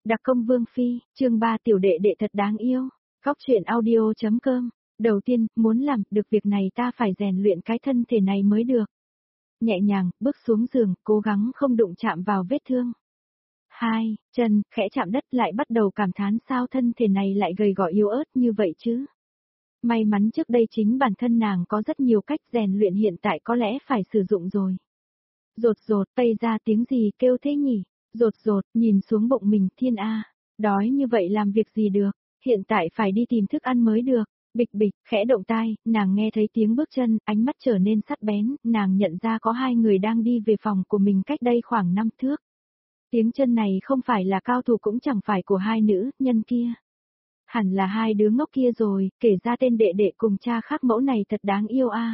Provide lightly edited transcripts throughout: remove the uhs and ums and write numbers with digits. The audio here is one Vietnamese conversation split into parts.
Đặc công Vương Phi, chương 3 tiểu đệ đệ thật đáng yêu. Góc truyện audio.com. Đầu tiên, muốn làm được việc này ta phải rèn luyện cái thân thể này mới được. Nhẹ nhàng, bước xuống giường, cố gắng không đụng chạm vào vết thương. 2. Chân, khẽ chạm đất lại bắt đầu cảm thán sao thân thể này lại gầy gò yếu ớt như vậy chứ. May mắn trước đây chính bản thân nàng có rất nhiều cách rèn luyện hiện tại có lẽ phải sử dụng rồi. Rột rột, tây ra tiếng gì kêu thế nhỉ? Rột rột, nhìn xuống bụng mình, thiên a, đói như vậy làm việc gì được, hiện tại phải đi tìm thức ăn mới được. Bịch bịch, khẽ động tai, nàng nghe thấy tiếng bước chân, ánh mắt trở nên sắc bén, nàng nhận ra có hai người đang đi về phòng của mình cách đây khoảng 5 thước. Tiếng chân này không phải là cao thủ cũng chẳng phải của hai nữ nhân kia. Hẳn là hai đứa ngốc kia rồi, kể ra tên đệ đệ cùng cha khác mẫu này thật đáng yêu a.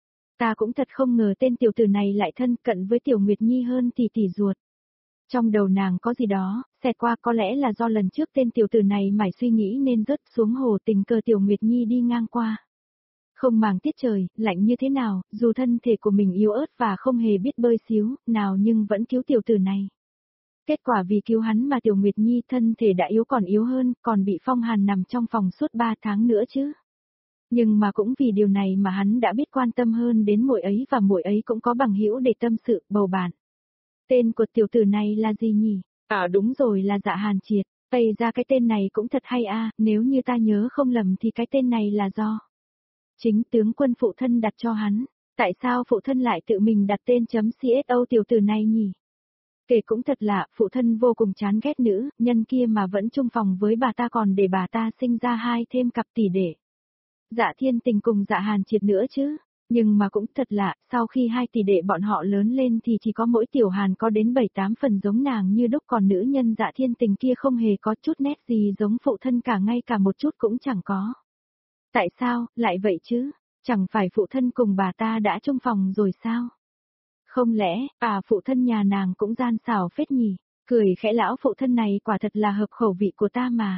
Ta cũng thật không ngờ tên tiểu tử này lại thân cận với Tiểu Nguyệt Nhi hơn tỷ ruột. Trong đầu nàng có gì đó, xẹt qua có lẽ là do lần trước tên tiểu tử này mải suy nghĩ nên rớt xuống hồ tình cờ Tiểu Nguyệt Nhi đi ngang qua. Không màng tiết trời, lạnh như thế nào, dù thân thể của mình yếu ớt và không hề biết bơi xíu, nào nhưng vẫn cứu tiểu tử này. Kết quả vì cứu hắn mà Tiểu Nguyệt Nhi thân thể đã yếu còn yếu hơn, còn bị phong hàn nằm trong phòng suốt 3 tháng nữa chứ. Nhưng mà cũng vì điều này mà hắn đã biết quan tâm hơn đến muội ấy và muội ấy cũng có bằng hữu để tâm sự, bầu bạn. Tên của tiểu tử này là gì nhỉ? À đúng rồi là Dạ Hàn Triệt, tây ra cái tên này cũng thật hay a, nếu như ta nhớ không lầm thì cái tên này là do chính tướng quân phụ thân đặt cho hắn. Tại sao phụ thân lại tự mình đặt tên .co tiểu tử này nhỉ? Kể cũng thật lạ, phụ thân vô cùng chán ghét nữ nhân kia mà vẫn chung phòng với bà ta còn để bà ta sinh ra hai thêm cặp tỷ đệ. Dạ Thiên Tình cùng Dạ Hàn Triệt nữa chứ. Nhưng mà cũng thật lạ, sau khi hai tỷ đệ bọn họ lớn lên thì chỉ có mỗi Tiểu Hàn có đến 7-8 phần giống nàng như đúc, còn nữ nhân Dạ Thiên Tình kia không hề có chút nét gì giống phụ thân cả, ngay cả một chút cũng chẳng có. Tại sao, lại vậy chứ? Chẳng phải phụ thân cùng bà ta đã chung phòng rồi sao? Không lẽ, phụ thân nhà nàng cũng gian xảo phết nhỉ? Cười khẽ, lão phụ thân này quả thật là hợp khẩu vị của ta mà.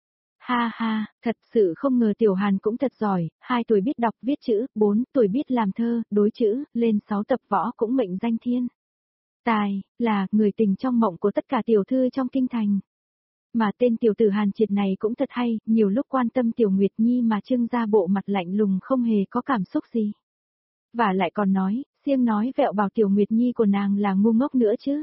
Ha ha, thật sự không ngờ Tiểu Hàn cũng thật giỏi, 2 tuổi biết đọc viết chữ, 4 tuổi biết làm thơ, đối chữ, lên 6 tập võ cũng mệnh danh thiên tài, là người tình trong mộng của tất cả tiểu thư trong kinh thành. Mà tên tiểu tử Hàn Triệt này cũng thật hay, nhiều lúc quan tâm Tiểu Nguyệt Nhi mà trưng ra bộ mặt lạnh lùng không hề có cảm xúc gì. Và lại còn nói, siêng nói vẹo bảo Tiểu Nguyệt Nhi của nàng là ngu ngốc nữa chứ.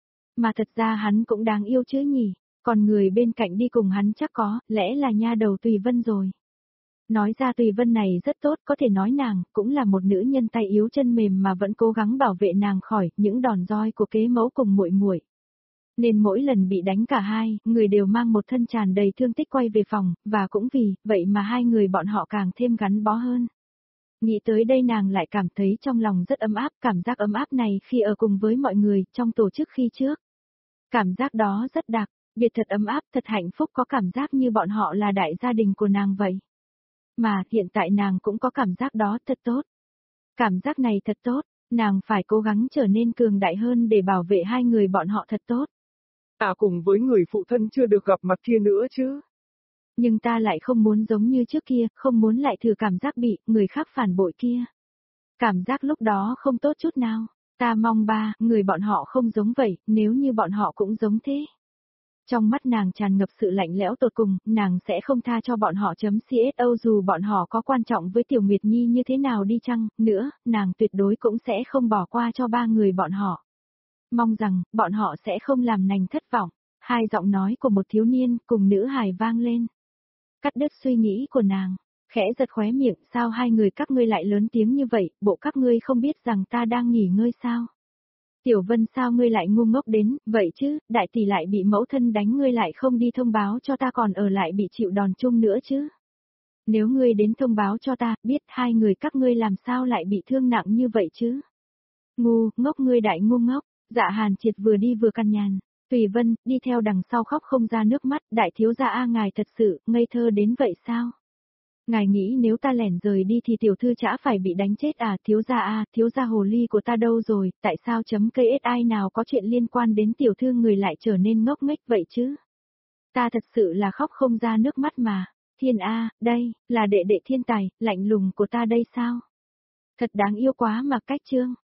Mà thật ra hắn cũng đáng yêu chứ nhỉ. Còn người bên cạnh đi cùng hắn chắc có, lẽ là nha đầu Tùy Vân rồi. Nói ra Tùy Vân này rất tốt, có thể nói nàng cũng là một nữ nhân tay yếu chân mềm mà vẫn cố gắng bảo vệ nàng khỏi những đòn roi của kế mẫu cùng muội muội. Nên mỗi lần bị đánh cả hai, người đều mang một thân tràn đầy thương tích quay về phòng, và cũng vì vậy mà hai người bọn họ càng thêm gắn bó hơn. Nghĩ tới đây nàng lại cảm thấy trong lòng rất ấm áp, cảm giác ấm áp này khi ở cùng với mọi người trong tổ chức khi trước. Cảm giác đó rất đặc. Biệt thật ấm áp, thật hạnh phúc, có cảm giác như bọn họ là đại gia đình của nàng vậy. Mà hiện tại nàng cũng có cảm giác đó thật tốt. Cảm giác này thật tốt, nàng phải cố gắng trở nên cường đại hơn để bảo vệ hai người bọn họ thật tốt. Cùng với người phụ thân chưa được gặp mặt kia nữa chứ. Nhưng ta lại không muốn giống như trước kia, không muốn lại thử cảm giác bị người khác phản bội kia. Cảm giác lúc đó không tốt chút nào. Ta mong người bọn họ không giống vậy, nếu như bọn họ cũng giống thế. Trong mắt nàng tràn ngập sự lạnh lẽo tột cùng, nàng sẽ không tha cho bọn họ .co dù bọn họ có quan trọng với Tiểu Nguyệt Nhi như thế nào đi chăng, nữa, nàng tuyệt đối cũng sẽ không bỏ qua cho 3 người bọn họ. Mong rằng, bọn họ sẽ không làm nàng thất vọng. Hai giọng nói của một thiếu niên cùng nữ hài vang lên. Cắt đứt suy nghĩ của nàng, khẽ giật khóe miệng, sao hai người các ngươi lại lớn tiếng như vậy, bộ các ngươi không biết rằng ta đang nghỉ ngơi sao? Tiểu Vân sao ngươi lại ngu ngốc đến, vậy chứ, đại tỷ lại bị mẫu thân đánh ngươi lại không đi thông báo cho ta còn ở lại bị chịu đòn chung nữa chứ. Nếu ngươi đến thông báo cho ta, biết hai người các ngươi làm sao lại bị thương nặng như vậy chứ. Ngu, ngốc ngươi đại ngu ngốc, Dạ Hàn Triệt vừa đi vừa căn nhàn. Tùy Vân, đi theo đằng sau khóc không ra nước mắt, đại thiếu gia ngài thật sự, ngây thơ đến vậy sao? Ngài nghĩ nếu ta lẻn rời đi thì tiểu thư chả phải bị đánh chết thiếu gia hồ ly của ta đâu rồi, tại sao KSI nào có chuyện liên quan đến tiểu thư người lại trở nên ngốc nghếch vậy chứ? Ta thật sự là khóc không ra nước mắt mà. Thiên đây, là đệ đệ thiên tài, lạnh lùng của ta đây sao? Thật đáng yêu quá mà cách chương.